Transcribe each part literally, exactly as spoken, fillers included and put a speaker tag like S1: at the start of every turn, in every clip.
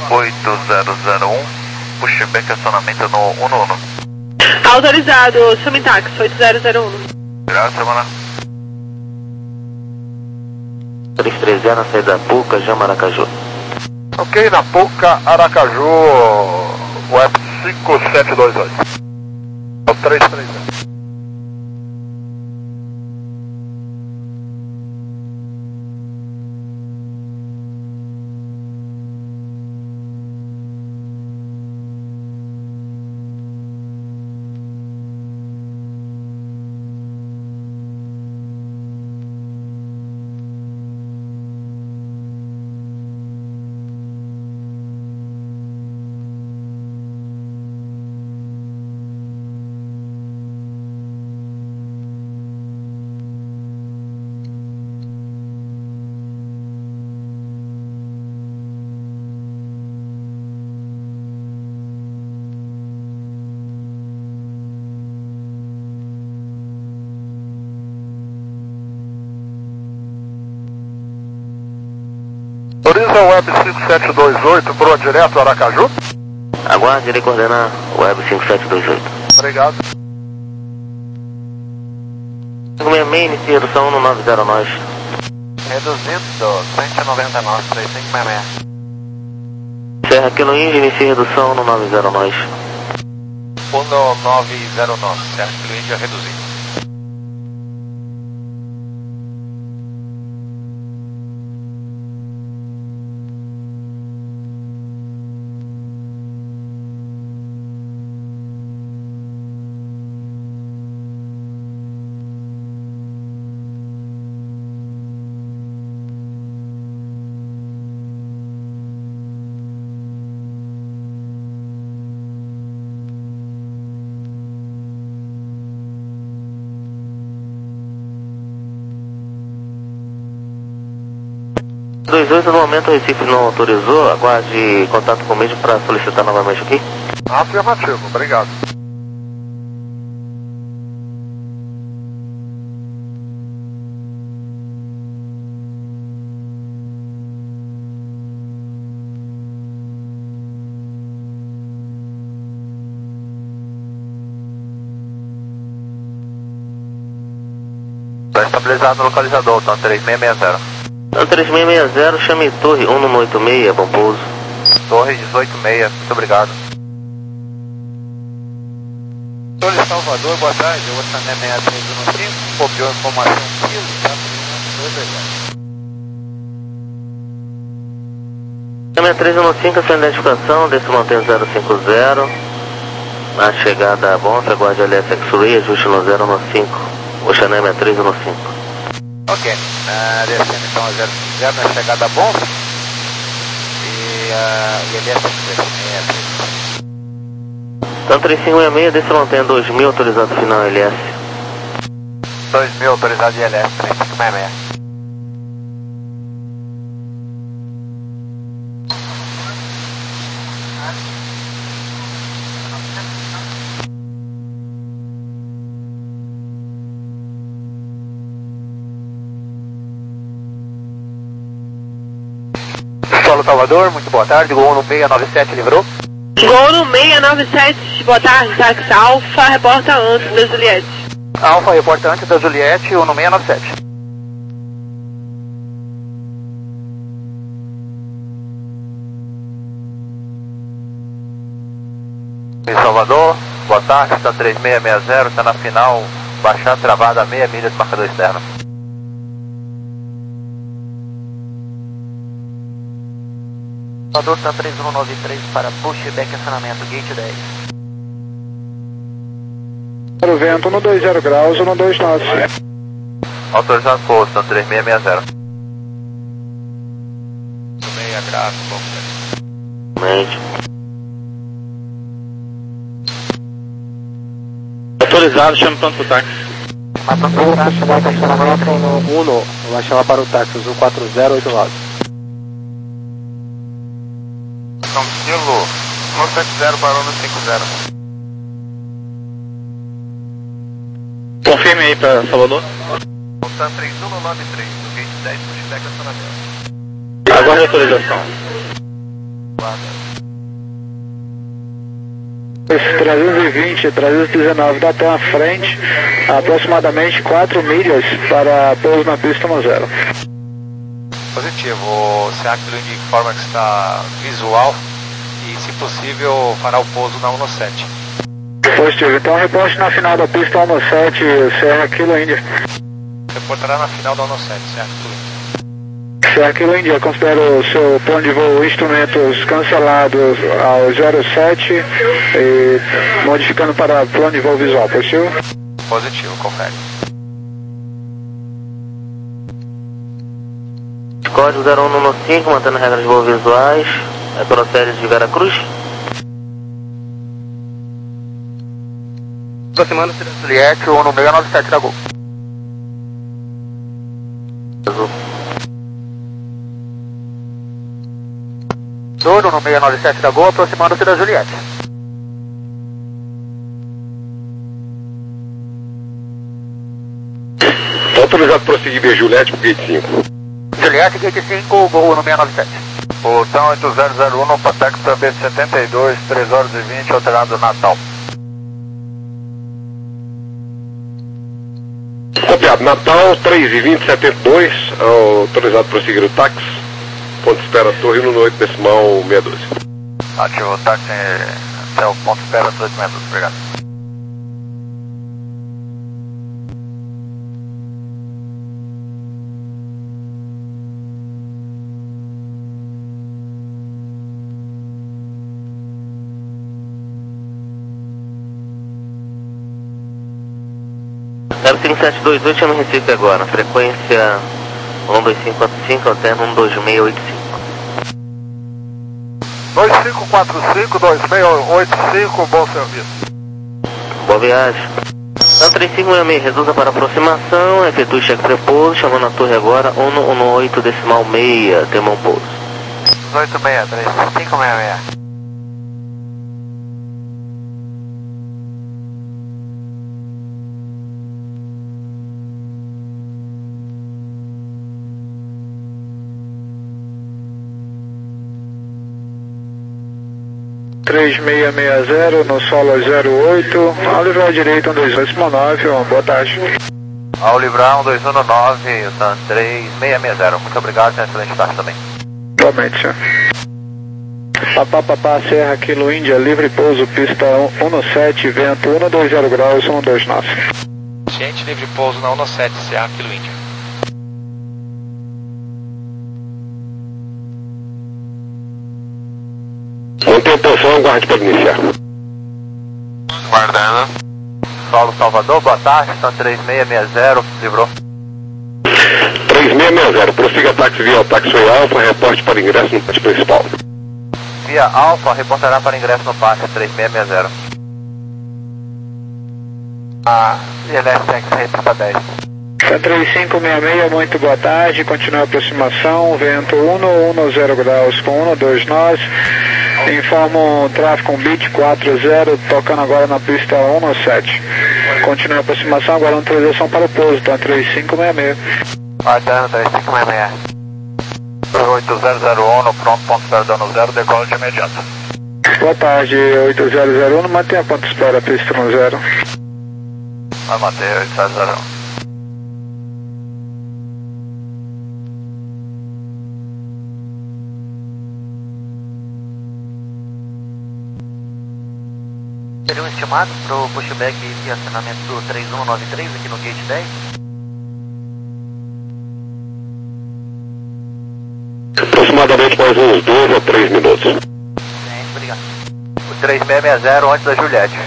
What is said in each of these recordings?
S1: oito zero zero um, pushback acionamento no um no um.
S2: Autorizado, Sumintax, oito zero zero um.
S1: Obrigado, semana.
S3: três três zero, saída da Puca, Jama Aracaju.
S4: Ok, na Puca, Aracaju, web cinco sete dois oito. três três zero. Autoriza o web cinco sete dois oito, proa direto Aracaju.
S3: Aguarde, irei coordenar web cinco sete dois oito.
S4: Obrigado.
S3: cinco seis seis, inicia redução no nove zero nós.
S1: Reduzindo, cento e noventa e nove, três cinco seis seis.
S3: Serra Kilo Indy, inicia redução no nove zero nós.
S1: um no nove zero nove, Serra Kilo Indy reduzindo.
S3: dois oito, no momento o Recife não autorizou, aguarde contato com o mesmo para solicitar novamente aqui.
S4: Afirmativo, obrigado.
S1: Está estabilizado o localizador, então três seis seis zero.
S3: Então três seis seis zero, chame Torre um no oito seis, bom pouso.
S1: Torre dezoito seis, muito obrigado. Torre Salvador, boa tarde, eu vou estar seis três um cinco, copiou a informação aqui, tá?
S3: Chame três um cinco, sua identificação, desce mantém zero cinco zero. Na chegada a Bonfa, aguarde L S X-Ray, ajuste no zero um cinco. O Chanel é três um cinco.
S1: Ok, uh, descendo então a zero cinco zero na chegada a Bonfa. E uh, L S X-Ray.
S3: Então três cinco seis seis, desce mantém dois mil, autorizado final L S.
S1: dois mil autorizado de L S, três cinco seis seis.
S4: Solo Salvador, muito boa tarde, Gol no seis nove sete, livrou.
S2: Gol no seis nove sete, boa tarde, táxi Alfa, reporta antes da Juliette.
S4: Alfa, reporta antes da Juliette, um no seis nove sete.
S1: Em Salvador, boa tarde, está três seis seis zero, está na final, baixar travada a meia milha de marcador externo.
S3: Salvador está três um nove três para pushback acionamento, gate dez.
S5: Para o vento, no dois zero graus, no dois nove.
S1: Autorizado posto, está três seis seis zero. Meia graus, bom.
S3: Mente. Autorizado, chame pronto pro táxi.
S5: Pronto pro táxi, vai estacionamento no Uno, vai chamar para o táxi, azul quatro zero oito nove.
S1: São Kilo, um sete zero para um cinco zero.
S3: Confirme aí para Salvador.
S1: Voltando três um nove três, do gate dez, pushback acionamento.
S3: Aguarde a autorização.
S5: trezentos e vinte, trezentos e dezenove da Terra frente, aproximadamente quatro milhas para pouso na pista um zero.
S1: Positivo, o C A Kilo Indy informa que está visual e, se possível, fará o pouso na um sete.
S5: Positivo, então reporte na final da pista um sete, Serra Kilo Indy.
S1: Reportará na final da um sete, C A Kilo Indy.
S5: Serra Kilo Indy, eu considero o seu plano de voo instrumentos cancelados ao zero sete e modificando para plano de voo visual, positivo?
S1: Positivo, confere.
S3: Código zero um nove cinco, mantendo regras de voo visuais, é procede de Veracruz.
S4: Aproximando o Juliette, ou no seis nove sete da Gol.
S3: Azul.
S4: Douro no seis nove sete da Gol, aproximando-se da Juliette.
S6: Autorizado para prosseguir via Juliette para gate cinco.
S4: Juliette, gate cinco, Gol no seis nove sete.
S1: Botão oito zero zero um, Patex para B setenta e dois, três horas e vinte, alterado Natal.
S6: Copiado, Natal, três e vinte, setenta e dois, autorizado para prosseguir o táxi. Ponto de espera, Torre no oito decimal seis doze.
S1: Ativo o táxi até o ponto de espera, oito seis doze, obrigado.
S3: zero cinco sete dois oito, chama Recife agora, frequência um dois cinco quatro cinco, alterna um dois seis oito cinco.
S4: dois cinco quatro cinco, dois seis oito cinco, bom serviço.
S3: Boa viagem. Então três cinco seis seis, reduza para aproximação, efetue cheque prepouso, chamando a torre agora um um oito decimal seis, tema um pouso.
S1: oito seis três, cinco seis seis.
S5: três seis seis zero, no solo zero oito, ao livrar direito um dois um nove, boa tarde.
S1: Ao livrar um dois um nove, o Tan três seis seis zero, muito obrigado, tenha excelente tarde também.
S5: Igualmente, senhor. Papá, papá, Serra Kilo Índia, livre pouso, pista um sete, vento um dois zero graus, um dois nove.
S1: Gente, livre pouso na um sete, C A Kilo Índia.
S6: Mantenha posição, aguarde para iniciar.
S1: Guardando. Solo Salvador, boa tarde, Tan três seis seis zero, livrou.
S6: três seis seis zero, prossiga táxi via Taxiway Alpha, reporte para ingresso no pátio principal.
S1: Via Alpha, reportará para ingresso no pátio três seis seis zero. Ah, I L S X para dez.
S5: Tan três cinco seis seis, muito boa tarde, continua a aproximação, vento um um zero graus com um dois nove. Informa um tráfego, um bit quatro zero, tocando agora na pista um sete. Continua a aproximação, agora uma autorização para o pouso, tá? três cinco seis seis.
S1: Guardando, três cinco seis seis. oito zero zero um, pronto, ponto de espera dano zero, decola de imediato.
S5: Boa tarde, oito zero zero um, mantenha ponto de espera, pista um zero.
S1: Vai manter, oito zero zero um.
S7: Seria um estimado para o pushback e acionamento do três um nove três aqui no gate dez?
S6: Aproximadamente mais uns dois a três minutos.
S7: Sim, obrigado.
S1: O três seis seis zero antes da Juliette.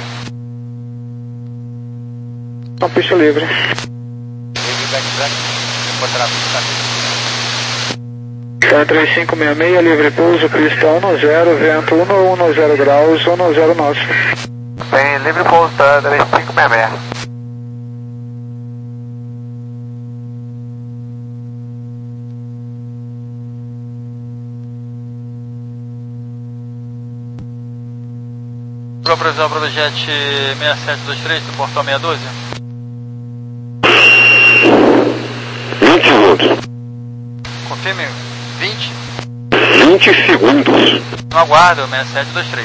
S5: Uma pista livre.
S1: Livre backtrack, reportará
S5: Tan três cinco seis seis, livre pouso, pista um zero, vento um um zero graus, um zero nove.
S1: Tem livre pouso, tá? três cinco seis seis.
S8: Para previsão para o jet seis sete dois três do portão seis doze.
S6: vinte segundos.
S8: Confirme vinte.
S6: vinte vinte segundos.
S8: No aguardo, sessenta e sete vinte e três.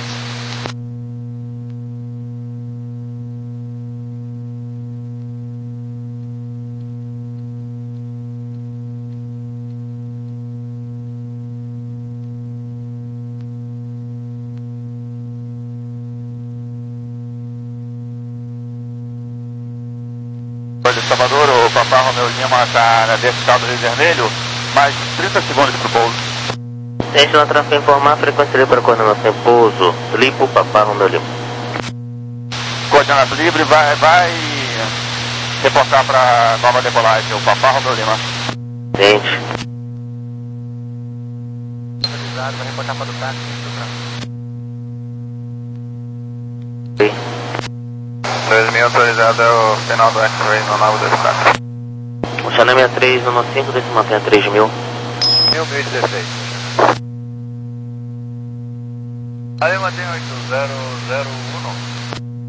S4: Salvador, o Papá Romeu Lima está na vertical do Rio Vermelho, mais trinta segundos para o pouso.
S3: Tente na tráfego informar, frequência livre para coordenação em pouso, Lipo, Papá Romeu Lima.
S4: Coordenação livre, vai, vai reportar para nova decolagem, o Papá Romeu Lima.
S3: Tente.
S7: Autorizado, vai reportar para o táxi,
S3: Sim.
S4: dois mil autorizado é o final do X-Ray no nove dois quatro.
S3: O Channel sessenta e três, no cinco, desse mantenha três mil.
S4: mil, mil e dezesseis. Aí mantém oito zero zero um.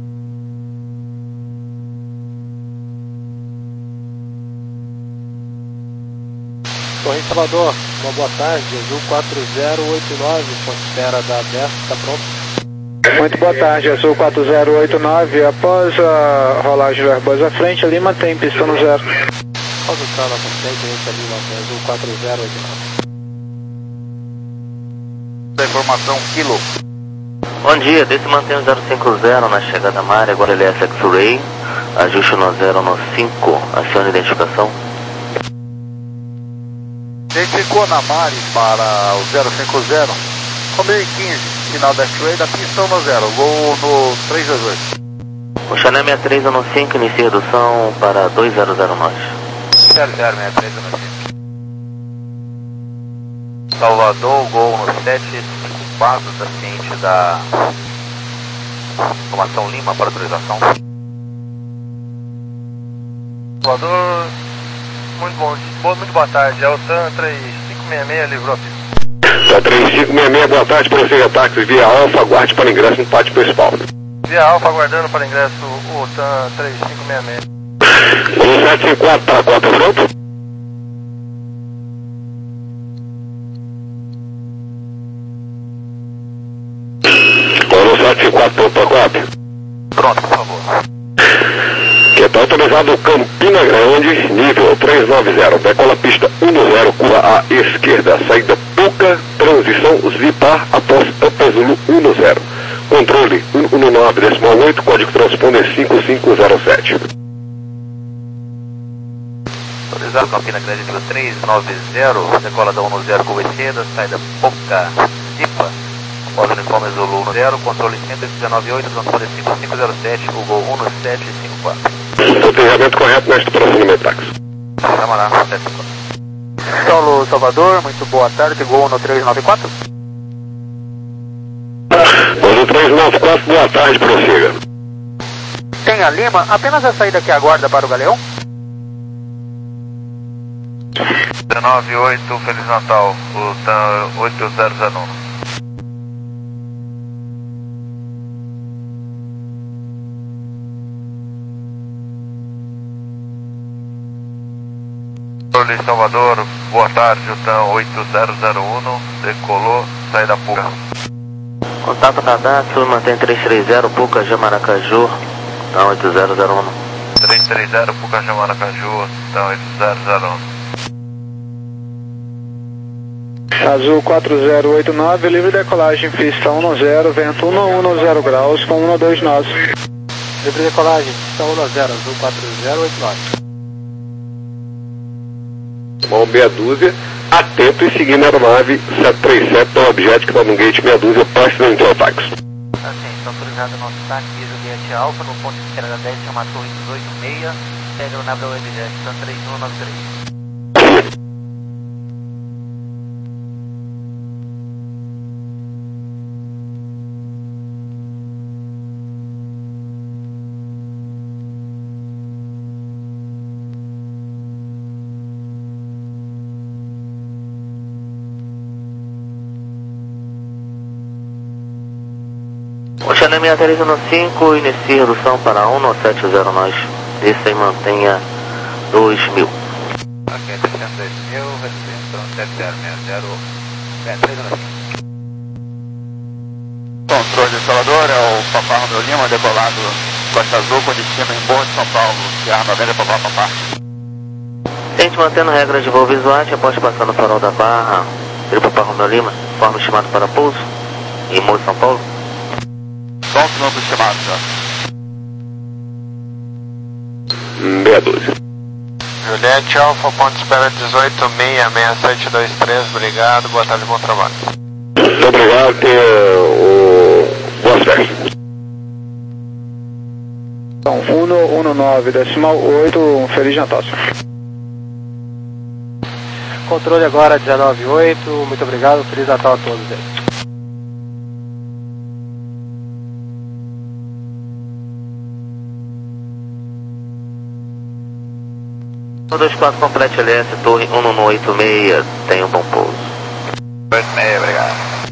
S9: Torre Salvador, uma boa tarde, Azul quatro zero oito nove, ponto espera da aberta, está pronto?
S5: Muito boa tarde, Azul quatro zero oito nove, após a rolagem do Airbus à frente, ali mantém pistão no zero.
S9: Condução na frente, ali mantém Azul quatro zero oito nove.
S4: Da informação, quilo.
S3: Bom dia, desse mantenha zero cinco zero na chegada à área, agora ele é X-Ray, ajuste no zero no cinco, acione identificação.
S4: Identificou na Mares para o zero cinco zero, com mil e quinze, final da X-Ray, da pistão no zero, voo no três dois oito.
S3: O Channel sessenta e três no cinco, inicia redução para dois zero zero nove.
S4: zero zero sessenta e três no cinco. Salvador, gol no sete cinco quatro, da ciente da informação Lima para autorização. Salvador, muito bom, boa, muito boa tarde, é o TAM três cinco seis seis, livrou a pista.
S6: Tá três cinco seis seis, boa tarde, prossiga táxi via Alfa, aguarde para ingresso no pátio principal.
S4: Via Alfa, aguardando para ingresso o TAM três cinco seis seis.
S6: um sete cinco quatro, tá quatro pronto? um sete cinco quatro, pronto para quatro?
S4: Pronto, por favor.
S6: Que está autorizado Campina Grande, nível trezentos e noventa, decola pista dez, curva à esquerda, saída Puca, transição Zipar após Upper Zulu dez. Controle cento e nove, decimal oito, código transponder cinco cinco zero sete.
S7: Autorizado Campina Grande nível trezentos e noventa, decola da dez, curva esquerda, saída Puca, Zipa, após uniforme Zulu zero, controle cento e dezenove ponto oito, transponder cinco cinco zero sete, o gol um sete cinco quatro.
S6: Deslizamento correto nesta próxima metax.
S7: Vamos lá, sete cinco quatro.
S9: Solo Salvador, muito boa tarde, gol no três nove quatro.
S6: No três nove quatro, boa tarde, prossiga.
S9: Tem a Lima, apenas a saída que aguarda para o Galeão.
S4: dezenove oito, Feliz Natal, o TAM oito zero zero um. Salvador, boa tarde, o TAM oito zero zero um, decolou, saída Puca.
S3: Contato cadastro, mantém três três zero, Puca, Jamaracaju, TAM oito zero zero um.
S4: três três zero, Puca, Jamaracaju, TAM oito zero zero um.
S5: Azul quatro zero oito nove, livre decolagem, pista dez, vento cento e dez graus com cento e vinte e nove.
S9: Livre decolagem, pista dez, Azul quatro zero oito nove.
S6: Mão meia dúzia, atento e seguindo a aeronave sete três sete no objeto que está no gate meia dúzia, pós-frente ao táxi.
S7: Assim, está autorizado o nosso táxi, Juliette Alfa, no ponto de esquerda dez, chama Torre dezoito seis, pega o nave da Webjet, TAM três um nove três.
S3: O Channel sessenta e três no cinco, inicia redução para um sete zero nove. Desça e mantenha dois mil.
S1: Ok, descendo dois mil, reduzindo para um sete zero seis zero, três no cinco.
S4: controle de Salvador, é o Papá Romeu Lima, decolado Costa Azul, com destino em Morro de São Paulo, Sierra noventa, Papá Papá.
S3: Gente, mantendo regras de voo visuais, após passar no farol da Barra, ele Papá Romeu Lima, forma estimado para pouso, em Morro de São Paulo.
S4: Só um quilômetro estimado, senhor.
S6: meia dúzia.
S10: Juliette Alfa, ponto de espera dezoito seis seis sete dois três, obrigado, boa tarde, bom trabalho.
S6: Muito obrigado, tenha o... boas festas.
S5: Então, um um nove, decimal oito, um Feliz Natal, senhor.
S9: Controle agora dezenove oito, muito obrigado, Feliz Natal a todos aí.
S3: um dois quatro, complete L S, torre um um oito seis, tem um bom pouso.
S7: oito seis, obrigado.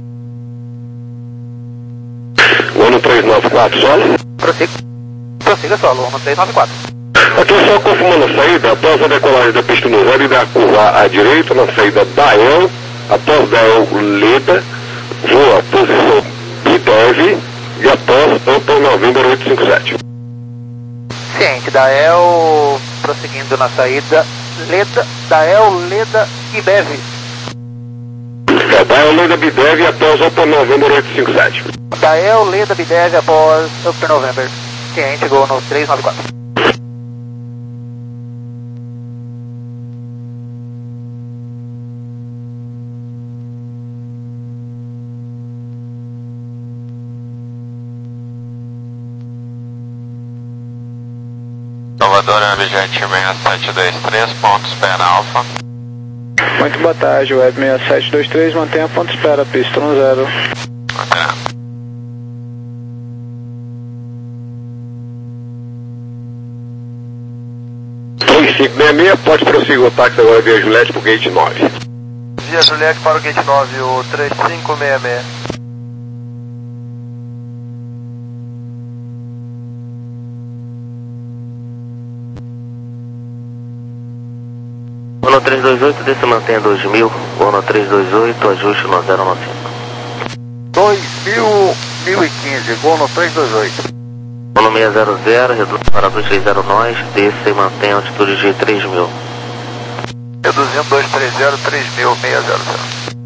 S6: um três nove quatro, solo.
S7: Prossiga. Prossiga solo, um três nove quatro.
S6: Aqui só confirmando a saída, após a decolagem da pista no zero e da curva à direita, na saída da E L, após da E L Leda, voa posição B D E V e após Hotel November oito cinco sete.
S7: Ciente, da E L, prosseguindo na saída, Leda, da E L, Leda e B E V.
S6: É, da E L Leda B D E V após Hotel November oito cinco sete.
S7: Da E L, Leda, B D E V após Upper November. Ciente, gol no três nove quatro.
S10: Salvador, Abject seis sete dois três, ponto espera Alfa.
S5: Muito boa tarde, Web seis sete dois três, mantenha ponto espera, pista um zero.
S10: Até.
S6: três cinco seis seis, pode prosseguir o táxi agora via Juliette para o gate nove.
S10: Via Juliette para o gate nove, o três cinco seis seis.
S3: Ono três dois oito, desce mantenha dois mil, Ono três dois oito, ajuste no zero nove cinco.
S4: dois mil, mil e quinze, gol no três dois oito.
S3: Ono seis zero zero, reduz para dois três zero nós, desça e mantenha altitude de três mil.
S10: Reduzindo dois três zero, três mil, seis zero zero.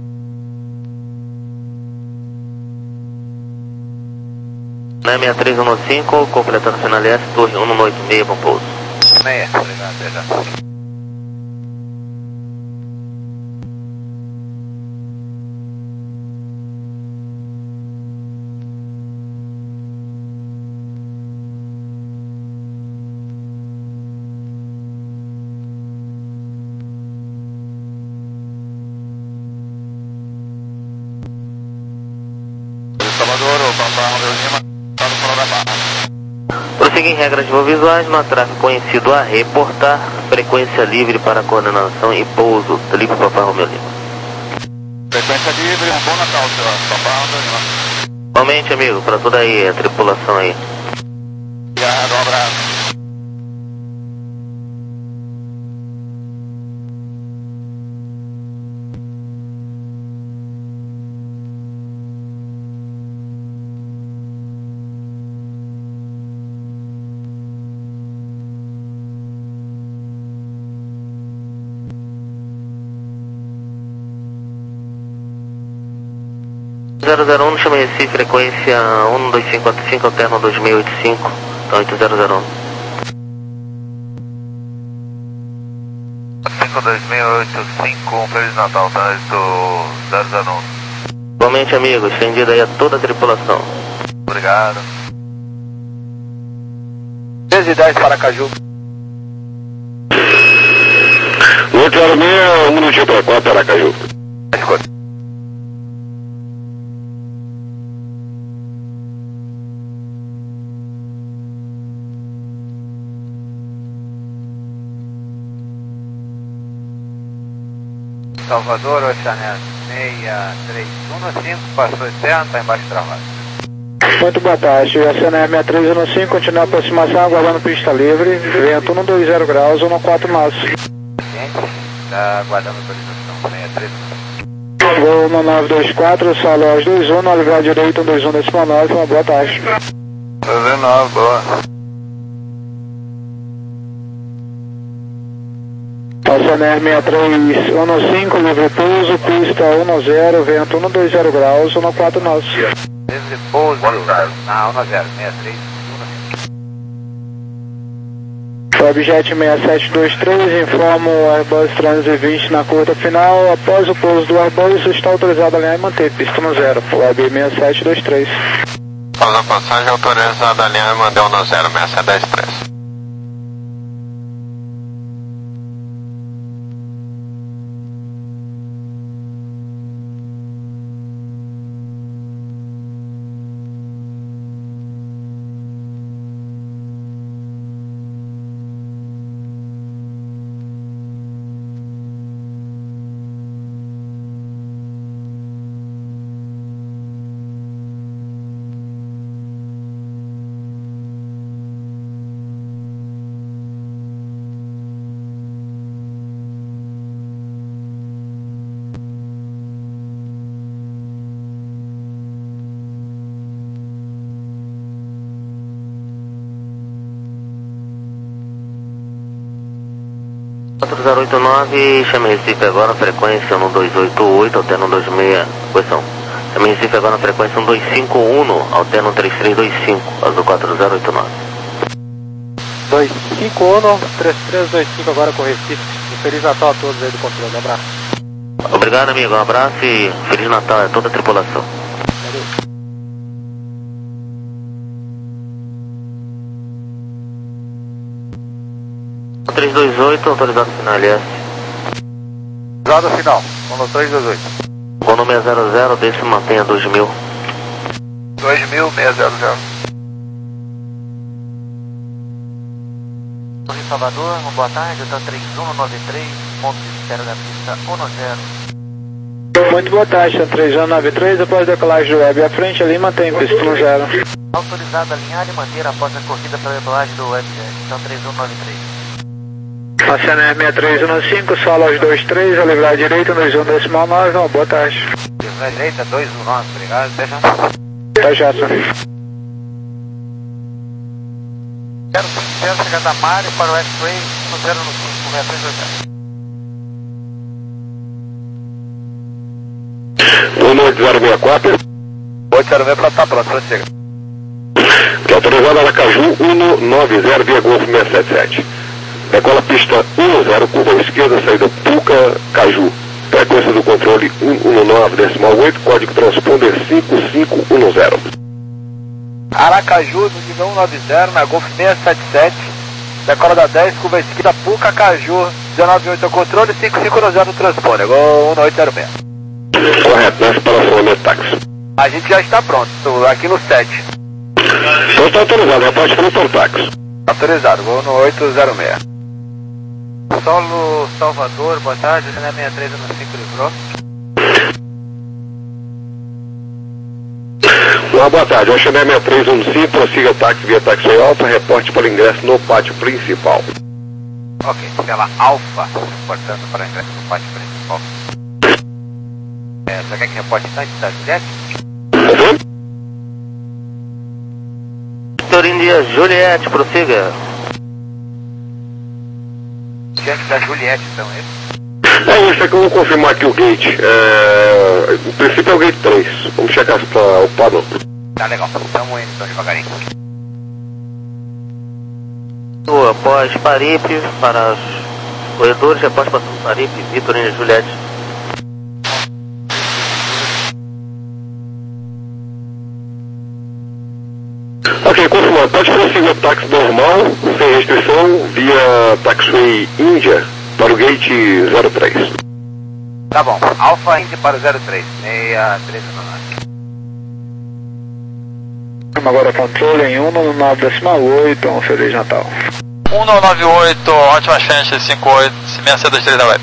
S3: Na seis três um cinco, completando final S, torre um um oito seis, bom pouso.
S7: seis, obrigado, até já.
S4: Salvador, o Papá Romeu Lima, está no farol da Barra.
S3: Prosseguir em regras de voo visuais, no tráfego conhecido a reportar, frequência livre para coordenação e pouso, Felipe Papá Romeu Lima.
S4: Frequência livre, um bom Natal, senhor. Papá Romeu Lima.
S3: Igualmente, amigo, para toda aí, a tripulação aí.
S4: Obrigado, um abraço.
S3: zero zero um, chama Recife, frequência um dois cinco quatro cinco, alterno dois mil e oitenta e cinco, então oito zero zero um.
S10: cinco dois mil e oitenta e cinco, um Feliz Natal, trânsito zero zero um.
S3: Igualmente, amigo, estendido aí a toda a tripulação.
S10: Obrigado.
S7: três e dez para Caju.
S6: oito zero seis, um minutinho para quatro, Aracaju.
S7: Salvador, Oceania seis três um cinco, passou externo, está embaixo travado.
S5: Muito boa tarde, Oceania seis três um cinco, continua a aproximação, aguardando pista livre, vento um dois zero graus, um quatro nós.
S7: Ciente, está aguardando autorização seis três um cinco.
S5: Gol um nove dois quatro, solo dois um, navegar direito um dois um decimal nove, uma boa tarde.
S4: dezenove, boa.
S5: Passaner sessenta e três, um cinco, livre pouso, pista um zero, vento um dois zero graus, um quatro nove.
S1: Livre pouso, na um zero, sessenta e três.
S5: Webjet seis sete dois três, informa o Airbus trezentos e vinte na curta final. Após o pouso do Airbus, está autorizado a alinhar e manter pista no zero. Web seis sete dois três.
S10: Após a passagem, autorizado a alinhar e manter um no zero, seis sete dois três.
S3: quatro zero oito nove, chame Recife agora, frequência um dois oito oito, alterno um dois seis, posição. Chame Recife agora, frequência um dois cinco um, alterno três três dois cinco, azul quatro zero oito nove.
S9: dois cinco um, três três dois cinco agora com Recife. Um Feliz Natal a todos aí do controle, um abraço.
S3: Obrigado, amigo, um abraço e Feliz Natal a toda a tripulação.
S9: Valeu.
S3: três dois oito, autorizado final L S.
S4: Autorizado final, no três dois oito.
S3: Bom número zero zero, deixe mantenha dois mil.
S4: dois mil, seis zero zero.
S7: Em Salvador, uma boa tarde, da três um nove três, ponto de espera da pista um zero.
S5: Muito boa tarde, três um nove três, após a decolagem do web à frente ali, mantém pista no zero.
S7: Autorizado a alinhar e manter após a corrida para a decolagem do webjet, então três um nove três.
S5: Passaner sessenta e três um cinco, solo dois três, a livrar direito um dois um decimal nove, uma boa tarde.
S1: Livrar direita, dois um nove, obrigado, deixa.
S5: Tá já, senhor.
S1: Quero, quero chegar da Mário para o X-Ray no zero no cinco, seis três dois zero.
S6: um oito zero seis quatro.
S4: oito zero seis para estar pronto, para chegar.
S6: Que é autorizado Aracaju um nove zero via Golfo seis sete sete. Decola pista um zero, curva à esquerda, saída Puca, Caju. Frequência do controle um um nove decimal oito, código transponder cinco cinco um zero.
S4: Aracaju, no nível um nove zero, na Golf seis sete sete. Decola da dez, curva à esquerda, Puca, Caju. dezenove oito ao controle, cinco cinco um zero no transponder. Gol um oito zero seis.
S6: Correto, nessa paração é táxi.
S4: A gente já está pronto, estou aqui no sete.
S6: Então está autorizado, rapaz, para o táxi.
S4: Autorizado, gol no oito zero seis.
S1: Solo Salvador, boa tarde, sessenta e três um cinco livrou.
S6: Uma boa tarde, Oceané seis três um cinco, prossiga táxi via táxi Alfa, reporte para ingresso no pátio principal.
S1: Ok, pela Alfa, portanto para ingresso no pátio principal. É, você quer que reporte antes da Juliette?
S3: Vitor India Juliette, prossiga.
S1: Diante da Juliette, então, é isso?
S6: É isso, é que eu vou confirmar aqui o gate. É... O princípio é o gate três. Vamos checar se está ocupado.
S1: Tá legal, estamos indo então devagarinho.
S3: Após Paripe, para os corredores, após passando Paripe, Vitor India Juliette.
S6: Ok, confirmado. Pode prosseguir o táxi normal, sem restrição, via Taxiway Índia para o gate zero três.
S1: Tá bom, Alfa Indy para o zero três, seis três nove.
S5: Agora controle em um nove decimal oito, um Feliz Natal.
S8: um nove oito, ótima chance, cinco oito, seis dois três da web.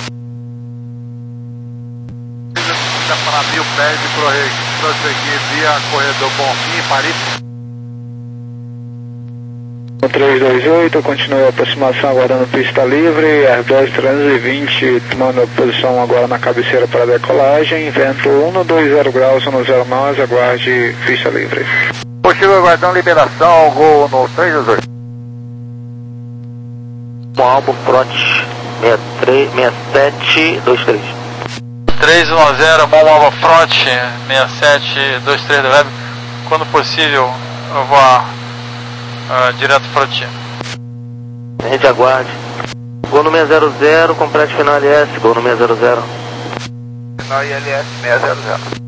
S4: Para mil pés e prosseguir via corredor Bonfim, Paris.
S5: três dois oito, continue a aproximação aguardando pista livre, Airbus trezentos e vinte tomando a posição agora na cabeceira para decolagem, vento um dois zero graus, um zero nove, aguarde pista livre.
S4: Possível aguardando liberação, gol no três dois oito.
S3: Um álbum front sessenta e três, sessenta e sete, vinte e três.
S8: três um zero, bom Alba Front, sessenta e sete, vinte e três da web. Quando possível, eu vou a, a, direto front.
S3: A gente aguarde. Gol no seis zero zero, complete final I L S, gol no seis zero zero.
S1: Final I L S seis zero zero.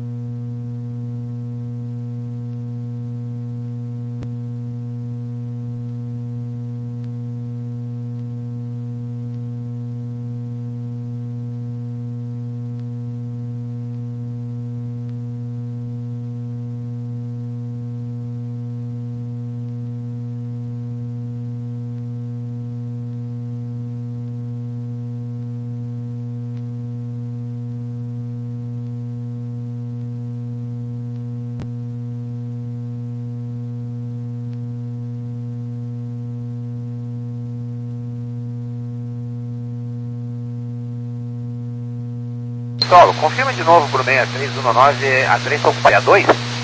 S1: Solo, confirma de novo para o seis três um nove, a três está ocupada, a dois?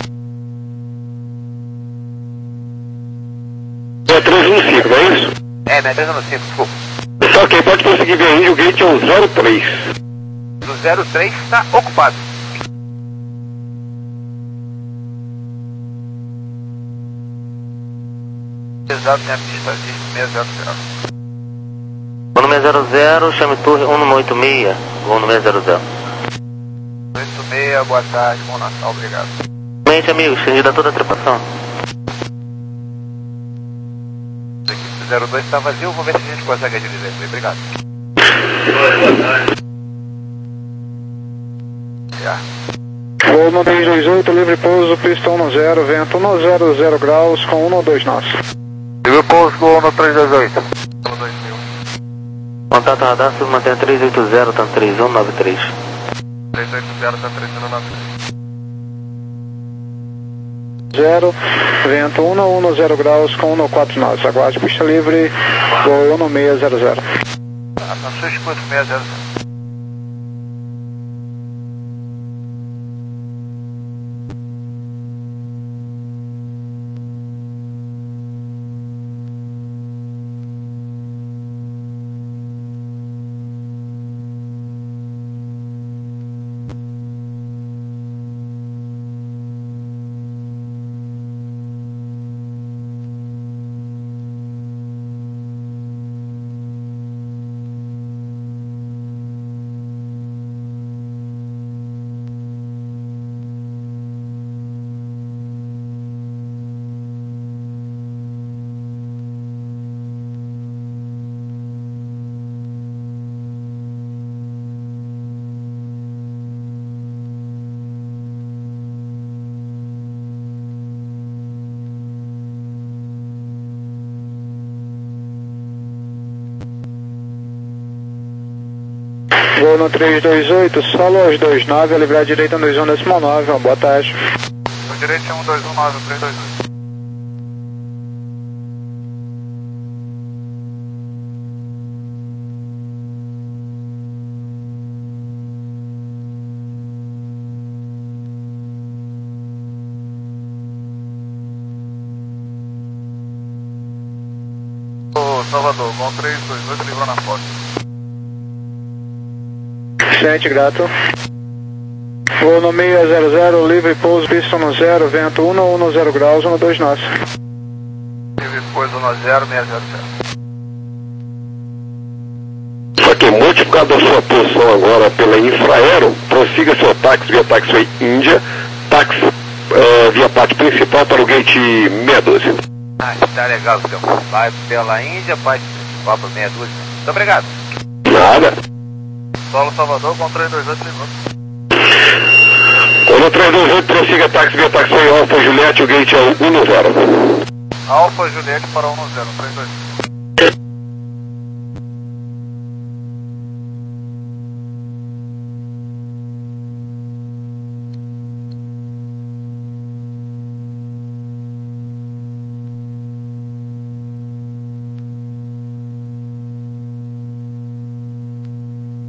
S6: seis três um cinco, não é isso?
S1: É, seis três um cinco, desculpa.
S6: Só quem pode conseguir ver aí, o gate é o zero três.
S1: O zero três está ocupado. Exato, minha pista de seis zero zero.
S3: Gol no seis zero zero, chame torre um oito seis, gol no seis zero zero.
S1: oito seis, boa tarde, bom Natal, obrigado.
S3: Mente, amigos, estendida toda a trepação.
S1: A equipe zero dois está vazio, vou ver se a gente consegue agilizar isso aí, obrigado. Já.
S5: Gol no três dois oito, livre pouso, pista um zero, vento um zero zero graus com um dois nós.
S4: Livre pouso, gol no três dois oito.
S3: Contato radar, submantém três oito zero, tá três um nove três.
S1: três oito zero, tá três um nove três.
S5: zero, vento um zero graus com um quatro nós. Aguarde pista livre, gol no seis zero zero.
S1: Atenção, escuta seis zero zero.
S5: Gol no três dois oito, solo aos dois nove, a livrar a direita um dois um decimal nove, uma boa tarde.
S1: O direito é um dois um nove, três dois oito. Ô Salvador, gol três dois oito, livrou na porta.
S5: Sente, grato. Vou no seis zero zero, livre pouso, pista um zero, vento um um zero graus, um dois nós.
S1: Livre pouso um zero, seis zero zero.
S6: Só que multiplicado a sua posição agora pela Infraero, prossiga seu táxi via taxiway Índia, táxi uh, via parte principal para o gate seis doze.
S1: Ah, tá legal, então. Vai pela Índia, parte principal para seis doze. Muito obrigado.
S6: Nada.
S1: Solo Salvador, com três dois oito, livrou.
S6: Quando três dois oito, prossiga táxi via taxiway Alfa Juliette, o gate é o um zero.
S1: Alfa Juliette para um zero, três dois oito.